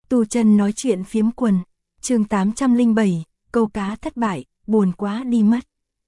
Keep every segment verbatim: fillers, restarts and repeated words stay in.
Tu chân nói chuyện phiếm quần, chương tám trăm lẻ bảy, câu cá thất bại, buồn quá đi mất.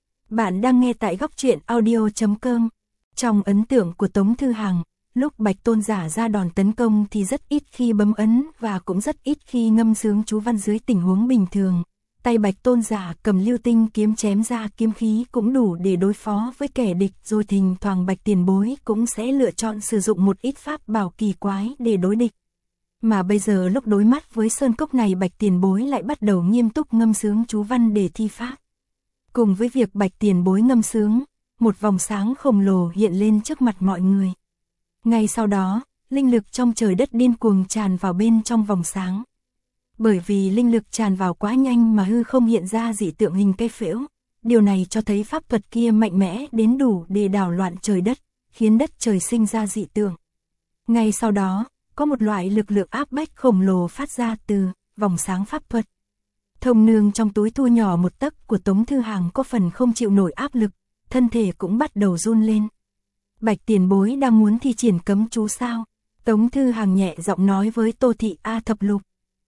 Bạn đang nghe tại góc truyện audio chấm com. Trong ấn tượng của Tống Thư Hằng, lúc Bạch Tôn Giả ra đòn tấn công thì rất ít khi bấm ấn và cũng rất ít khi ngâm sướng chú văn dưới tình huống bình thường. Tay Bạch Tôn Giả cầm lưu tinh kiếm chém ra kiếm khí cũng đủ để đối phó với kẻ địch, rồi thỉnh thoảng Bạch Tiền Bối cũng sẽ lựa chọn sử dụng một ít pháp bảo kỳ quái để đối địch. Mà bây giờ lúc đối mắt với sơn cốc này, Bạch Tiền Bối lại bắt đầu nghiêm túc ngâm sướng chú văn để thi pháp. Cùng với việc Bạch Tiền Bối ngâm sướng, một vòng sáng khổng lồ hiện lên trước mặt mọi người. Ngay sau đó, linh lực trong trời đất điên cuồng tràn vào bên trong vòng sáng. Bởi vì linh lực tràn vào quá nhanh mà hư không hiện ra dị tượng hình cây phễu, điều này cho thấy pháp thuật kia mạnh mẽ đến đủ để đảo loạn trời đất, khiến đất trời sinh ra dị tượng. Ngay sau đó, có một loại lực lượng áp bách khổng lồ phát ra từ vòng sáng pháp thuật. Thông nương trong túi thu nhỏ một tấc của Tống Thư Hằng có phần không chịu nổi áp lực, thân thể cũng bắt đầu run lên. Bạch Tiền Bối đang muốn thi triển cấm chú sao? Tống Thư Hằng nhẹ giọng nói với Tô Thị A Thập Lục.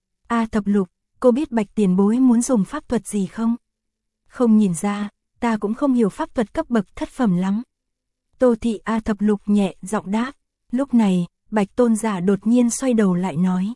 A Thập Lục, cô biết Bạch Tiền Bối muốn dùng pháp thuật gì không? Không nhìn ra, ta cũng không hiểu pháp thuật cấp bậc thất phẩm lắm. Tô Thị A Thập Lục nhẹ giọng đáp. Lúc này, Bạch Tôn Giả đột nhiên xoay đầu lại nói.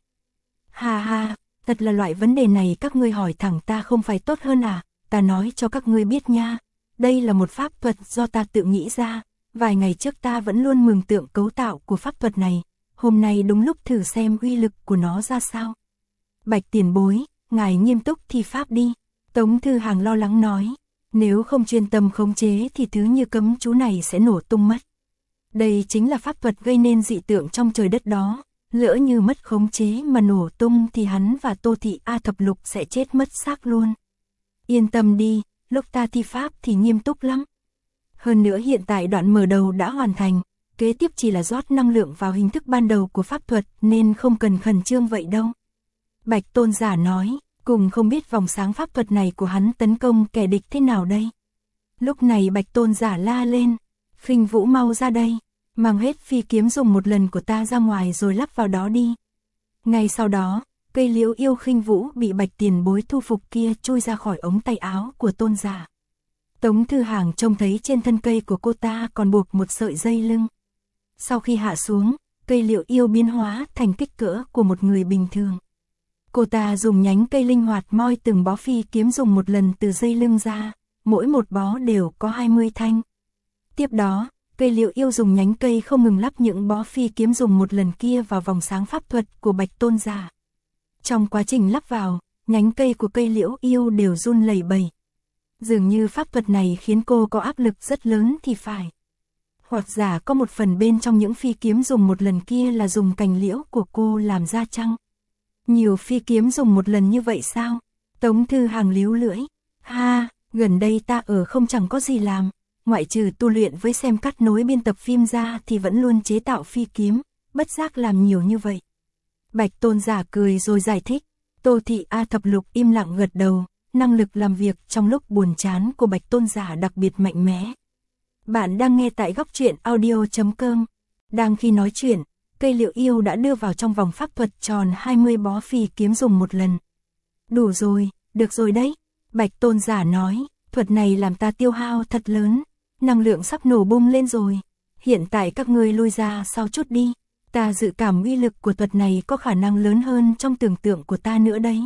Ha ha, thật là loại vấn đề này các ngươi hỏi thẳng ta không phải tốt hơn à? Ta nói cho các ngươi biết nha, đây là một pháp thuật do ta tự nghĩ ra. Vài ngày trước ta vẫn luôn mường tượng cấu tạo của pháp thuật này, hôm nay đúng lúc thử xem uy lực của nó ra sao. Bạch Tiền Bối, ngài nghiêm túc thi pháp đi. Tống Thư Hằng lo lắng nói, nếu không chuyên tâm khống chế thì thứ như cấm chú này sẽ nổ tung mất. Đây chính là pháp thuật gây nên dị tượng trong trời đất đó, lỡ như mất khống chế mà nổ tung thì hắn và Tô Thị A Thập Lục sẽ chết mất xác luôn. Yên tâm đi, lúc ta thi pháp thì nghiêm túc lắm. Hơn nữa hiện tại đoạn mở đầu đã hoàn thành, kế tiếp chỉ là rót năng lượng vào hình thức ban đầu của pháp thuật nên không cần khẩn trương vậy đâu. Bạch Tôn Giả nói, cùng không biết vòng sáng pháp thuật này của hắn tấn công kẻ địch thế nào đây. Lúc này Bạch Tôn Giả la lên, Khinh Vũ mau ra đây, mang hết phi kiếm dùng một lần của ta ra ngoài rồi lắp vào đó đi. Ngay sau đó, cây liễu yêu Khinh Vũ bị Bạch Tiền Bối thu phục kia chui ra khỏi ống tay áo của Tôn Giả. Tống Thư Hằng trông thấy trên thân cây của cô ta còn buộc một sợi dây lưng. Sau khi hạ xuống, cây liễu yêu biến hóa thành kích cỡ của một người bình thường. Cô ta dùng nhánh cây linh hoạt moi từng bó phi kiếm dùng một lần từ dây lưng ra, mỗi một bó đều có hai mươi thanh. Tiếp đó, cây liễu yêu dùng nhánh cây không ngừng lắp những bó phi kiếm dùng một lần kia vào vòng sáng pháp thuật của Bạch Tôn Giả. Trong quá trình lắp vào, nhánh cây của cây liễu yêu đều run lẩy bẩy. Dường như pháp thuật này khiến cô có áp lực rất lớn thì phải. Hoặc giả có một phần bên trong những phi kiếm dùng một lần kia là dùng cành liễu của cô làm ra chăng? Nhiều phi kiếm dùng một lần như vậy sao? Tống Thư Hằng líu lưỡi. Ha, gần đây ta ở không chẳng có gì làm, ngoại trừ tu luyện với xem cắt nối biên tập phim ra thì vẫn luôn chế tạo phi kiếm, bất giác làm nhiều như vậy. Bạch Tôn Giả cười rồi giải thích. Tô Thị A Thập Lục im lặng gật đầu, năng lực làm việc trong lúc buồn chán của Bạch Tôn Giả đặc biệt mạnh mẽ. Bạn đang nghe tại góc truyện audio chấm com. Đang khi nói chuyện, cây liễu yêu đã đưa vào trong vòng pháp thuật tròn hai mươi bó phi kiếm dùng một lần. Đủ rồi, được rồi đấy. Bạch Tôn Giả nói, thuật này làm ta tiêu hao thật lớn, năng lượng sắp nổ bung lên rồi. Hiện tại các ngươi lui ra sau chút đi, ta dự cảm uy lực của thuật này có khả năng lớn hơn trong tưởng tượng của ta nữa đấy.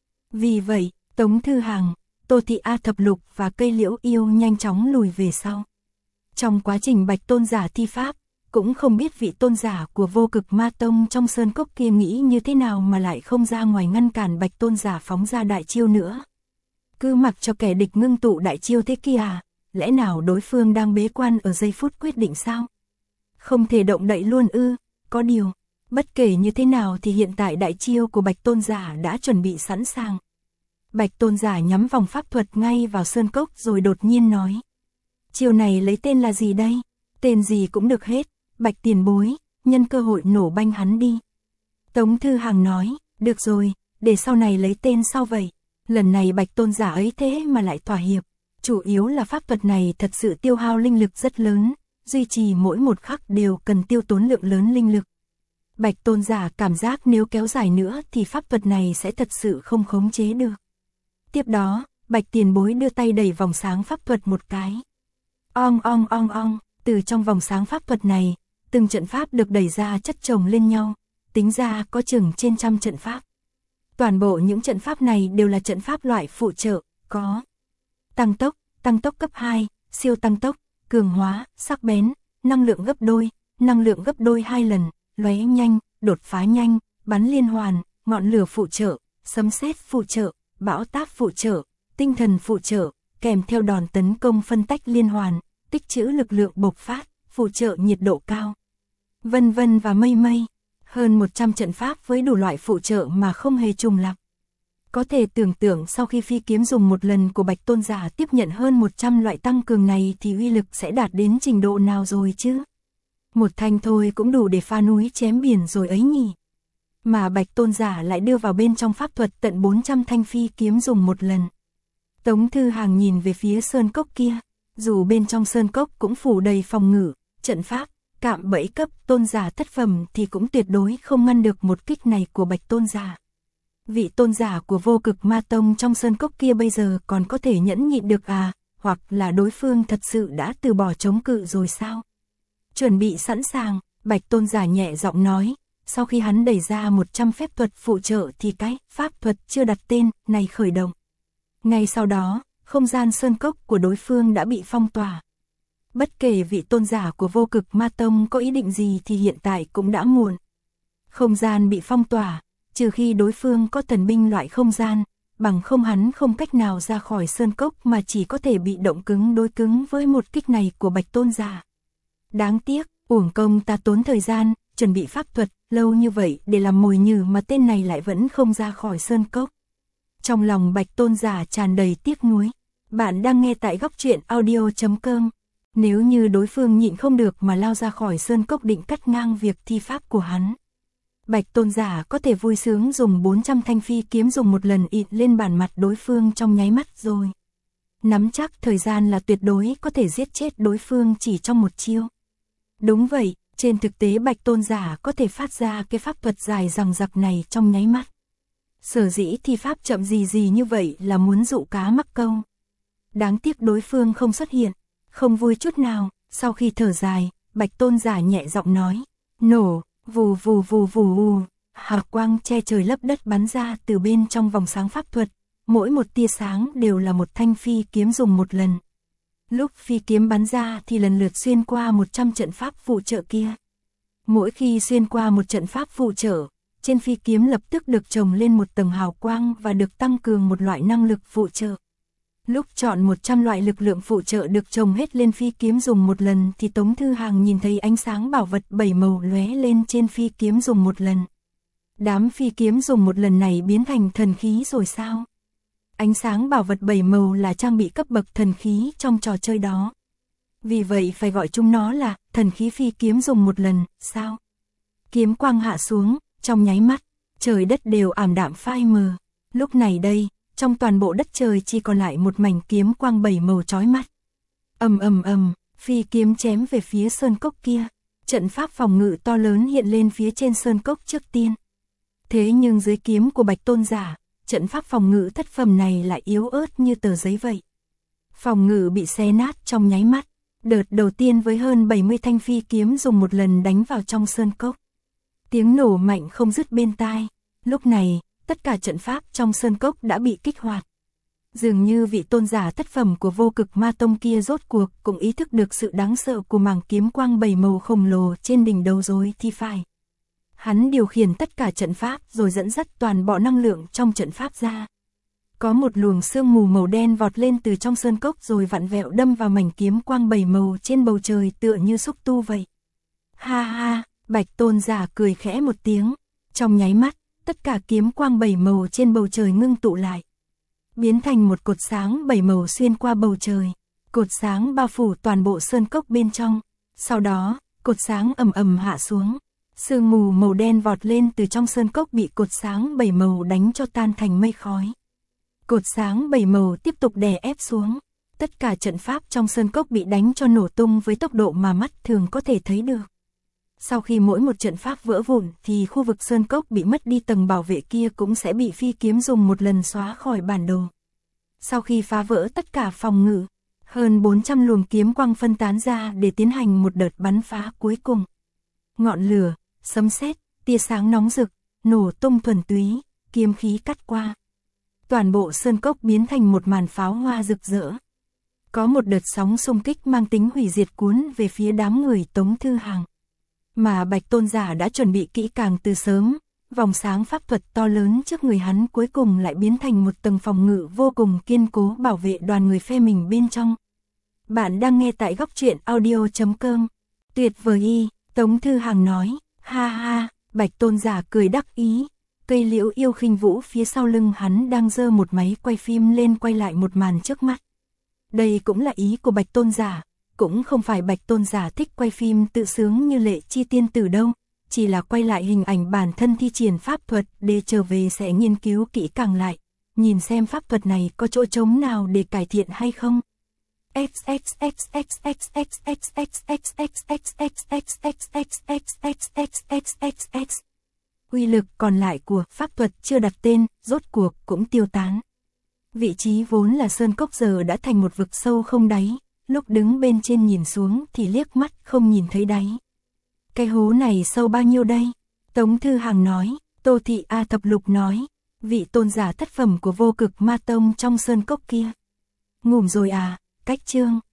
Vì vậy, Tống Thư Hằng, Tô Thị A Thập Lục và cây liễu yêu nhanh chóng lùi về sau. Trong quá trình Bạch Tôn Giả thi pháp, cũng không biết vị tôn giả của Vô Cực Ma Tông trong sơn cốc kia nghĩ như thế nào mà lại không ra ngoài ngăn cản Bạch Tôn Giả phóng ra đại chiêu nữa. Cứ mặc cho kẻ địch ngưng tụ đại chiêu thế kia à, lẽ nào đối phương đang bế quan ở giây phút quyết định sao? Không thể động đậy luôn ư? Có điều, bất kể như thế nào thì hiện tại đại chiêu của Bạch Tôn Giả đã chuẩn bị sẵn sàng. Bạch Tôn Giả nhắm vòng pháp thuật ngay vào sơn cốc rồi đột nhiên nói. Chiêu này lấy tên là gì đây? Tên gì cũng được hết, Bạch Tiền Bối, nhân cơ hội nổ banh hắn đi. Tống Thư Hằng nói, được rồi, để sau này lấy tên sau vậy. Lần này Bạch Tôn Giả ấy thế mà lại thỏa hiệp. Chủ yếu là pháp thuật này thật sự tiêu hao linh lực rất lớn, duy trì mỗi một khắc đều cần tiêu tốn lượng lớn linh lực. Bạch Tôn giả cảm giác nếu kéo dài nữa thì pháp thuật này sẽ thật sự không khống chế được. Tiếp đó, Bạch tiền bối đưa tay đẩy vòng sáng pháp thuật một cái. Ong ong ong ong, từ trong vòng sáng pháp thuật này, từng trận pháp được đẩy ra chất chồng lên nhau, tính ra có chừng trên trăm trận pháp. Toàn bộ những trận pháp này đều là trận pháp loại phụ trợ, có tăng tốc, tăng tốc cấp hai, siêu tăng tốc, cường hóa, sắc bén, năng lượng gấp đôi, năng lượng gấp đôi hai lần, lóe nhanh, đột phá nhanh, bắn liên hoàn, ngọn lửa phụ trợ, sấm sét phụ trợ, bão táp phụ trợ, tinh thần phụ trợ, kèm theo đòn tấn công phân tách liên hoàn, tích trữ lực lượng bộc phát, phụ trợ nhiệt độ cao, vân vân và mây mây. Hơn một trăm trận pháp với đủ loại phụ trợ mà không hề trùng lặp. Có thể tưởng tượng sau khi phi kiếm dùng một lần của Bạch Tôn giả tiếp nhận hơn một trăm loại tăng cường này thì uy lực sẽ đạt đến trình độ nào rồi chứ? Một thanh thôi cũng đủ để pha núi chém biển rồi ấy nhỉ. Mà Bạch Tôn giả lại đưa vào bên trong pháp thuật tận bốn trăm thanh phi kiếm dùng một lần. Tống Thư Hàng nhìn về phía sơn cốc kia, dù bên trong sơn cốc cũng phủ đầy phòng ngự, trận pháp, cạm bẫy cấp tôn giả thất phẩm thì cũng tuyệt đối không ngăn được một kích này của Bạch Tôn giả. Vị tôn giả của Vô Cực Ma Tông trong sơn cốc kia bây giờ còn có thể nhẫn nhịn được à, hoặc là đối phương thật sự đã từ bỏ chống cự rồi sao? Chuẩn bị sẵn sàng, Bạch Tôn giả nhẹ giọng nói, sau khi hắn đẩy ra một trăm phép thuật phụ trợ thì cái pháp thuật chưa đặt tên này khởi động. Ngay sau đó, không gian sơn cốc của đối phương đã bị phong tỏa. Bất kể vị tôn giả của Vô Cực Ma Tông có ý định gì thì hiện tại cũng đã muộn. Không gian bị phong tỏa, trừ khi đối phương có thần binh loại không gian, bằng không hắn không cách nào ra khỏi sơn cốc mà chỉ có thể bị động cứng đối cứng với một kích này của Bạch Tôn giả. Đáng tiếc, uổng công ta tốn thời gian, chuẩn bị pháp thuật, lâu như vậy để làm mồi nhử mà tên này lại vẫn không ra khỏi sơn cốc. Trong lòng Bạch Tôn giả tràn đầy tiếc nuối. Bạn đang nghe tại góc truyện audio chấm com. Nếu như đối phương nhịn không được mà lao ra khỏi sơn cốc định cắt ngang việc thi pháp của hắn, Bạch Tôn giả có thể vui sướng dùng bốn trăm thanh phi kiếm dùng một lần ịt lên bản mặt đối phương trong nháy mắt rồi. Nắm chắc thời gian là tuyệt đối có thể giết chết đối phương chỉ trong một chiêu. Đúng vậy, trên thực tế Bạch Tôn giả có thể phát ra cái pháp thuật dài dằng dặc này trong nháy mắt. Sở dĩ thi pháp chậm gì gì như vậy là muốn dụ cá mắc câu. Đáng tiếc đối phương không xuất hiện, không vui chút nào. Sau khi thở dài, Bạch Tôn giả nhẹ giọng nói, nổ, vù vù vù vù vù, hào quang che trời lấp đất bắn ra từ bên trong vòng sáng pháp thuật, mỗi một tia sáng đều là một thanh phi kiếm dùng một lần. Lúc phi kiếm bắn ra thì lần lượt xuyên qua một trăm trận pháp phụ trợ kia. Mỗi khi xuyên qua một trận pháp phụ trợ, trên phi kiếm lập tức được chồng lên một tầng hào quang và được tăng cường một loại năng lực phụ trợ. Lúc chọn một trăm loại lực lượng phụ trợ được chồng hết lên phi kiếm dùng một lần thì Tống Thư Hàng nhìn thấy ánh sáng bảo vật bảy màu lóe lên trên phi kiếm dùng một lần. Đám phi kiếm dùng một lần này biến thành thần khí rồi sao? Ánh sáng bảo vật bảy màu là trang bị cấp bậc thần khí trong trò chơi đó. Vì vậy phải gọi chúng nó là thần khí phi kiếm dùng một lần, sao? Kiếm quang hạ xuống, trong nháy mắt, trời đất đều ảm đạm phai mờ. Lúc này đây, trong toàn bộ đất trời chỉ còn lại một mảnh kiếm quang bảy màu chói mắt. Ầm ầm ầm, phi kiếm chém về phía sơn cốc kia. Trận pháp phòng ngự to lớn hiện lên phía trên sơn cốc trước tiên. Thế nhưng dưới kiếm của Bạch Tôn giả, trận pháp phòng ngự thất phẩm này lại yếu ớt như tờ giấy vậy. Phòng ngự bị xé nát trong nháy mắt. Đợt đầu tiên với hơn bảy mươi thanh phi kiếm dùng một lần đánh vào trong sơn cốc. Tiếng nổ mạnh không dứt bên tai. Lúc này, tất cả trận pháp trong sơn cốc đã bị kích hoạt. Dường như vị tôn giả thất phẩm của Vô Cực Ma Tông kia rốt cuộc cũng ý thức được sự đáng sợ của mảng kiếm quang bảy màu khổng lồ trên đỉnh đầu rồi thì phải. Hắn điều khiển tất cả trận pháp rồi dẫn dắt toàn bộ năng lượng trong trận pháp ra. Có một luồng sương mù màu đen vọt lên từ trong sơn cốc rồi vặn vẹo đâm vào mảnh kiếm quang bảy màu trên bầu trời tựa như xúc tu vậy. Ha ha, Bạch Tôn giả cười khẽ một tiếng. Trong nháy mắt, tất cả kiếm quang bảy màu trên bầu trời ngưng tụ lại, biến thành một cột sáng bảy màu xuyên qua bầu trời. Cột sáng bao phủ toàn bộ sơn cốc bên trong. Sau đó, cột sáng ầm ầm hạ xuống. Sương mù màu đen vọt lên từ trong sơn cốc bị cột sáng bảy màu đánh cho tan thành mây khói. Cột sáng bảy màu tiếp tục đè ép xuống. Tất cả trận pháp trong sơn cốc bị đánh cho nổ tung với tốc độ mà mắt thường có thể thấy được. Sau khi mỗi một trận pháp vỡ vụn thì khu vực sơn cốc bị mất đi tầng bảo vệ kia cũng sẽ bị phi kiếm dùng một lần xóa khỏi bản đồ. Sau khi phá vỡ tất cả phòng ngự, hơn bốn trăm luồng kiếm quang phân tán ra để tiến hành một đợt bắn phá cuối cùng. Ngọn lửa, sấm sét, tia sáng nóng rực, nổ tung thuần túy, kiếm khí cắt qua. Toàn bộ sơn cốc biến thành một màn pháo hoa rực rỡ. Có một đợt sóng xung kích mang tính hủy diệt cuốn về phía đám người Tống Thư Hàng. Mà Bạch Tôn Giả đã chuẩn bị kỹ càng từ sớm, vòng sáng pháp thuật to lớn trước người hắn cuối cùng lại biến thành một tầng phòng ngự vô cùng kiên cố bảo vệ đoàn người phe mình bên trong. Bạn đang nghe tại góc truyện audio chấm com. Tuyệt vời y, Tống Thư Hàng nói, ha ha, Bạch Tôn Giả cười đắc ý. Cây liễu yêu khinh vũ phía sau lưng hắn đang giơ một máy quay phim lên quay lại một màn trước mắt. Đây cũng là ý của Bạch Tôn Giả, cũng không phải Bạch Tôn Giả thích quay phim tự sướng như Lệ Chi Tiên Tử đâu, chỉ là quay lại hình ảnh bản thân thi triển pháp thuật để trở về sẽ nghiên cứu kỹ càng lại, nhìn xem pháp thuật này có chỗ trống nào để cải thiện hay không. Uy lực còn lại của pháp thuật chưa đặt tên, rốt cuộc cũng tiêu tán. Vị trí vốn là sơn cốc giờ đã thành một vực sâu không đáy, lúc đứng bên trên nhìn xuống thì liếc mắt không nhìn thấy đáy. Cái hố này sâu bao nhiêu đây? Tống Thư Hàng nói, Tô Thị A Thập Lục nói, vị tôn giả thất phẩm của Vô Cực Ma Tông trong sơn cốc kia. Ngủm rồi à, cách chương.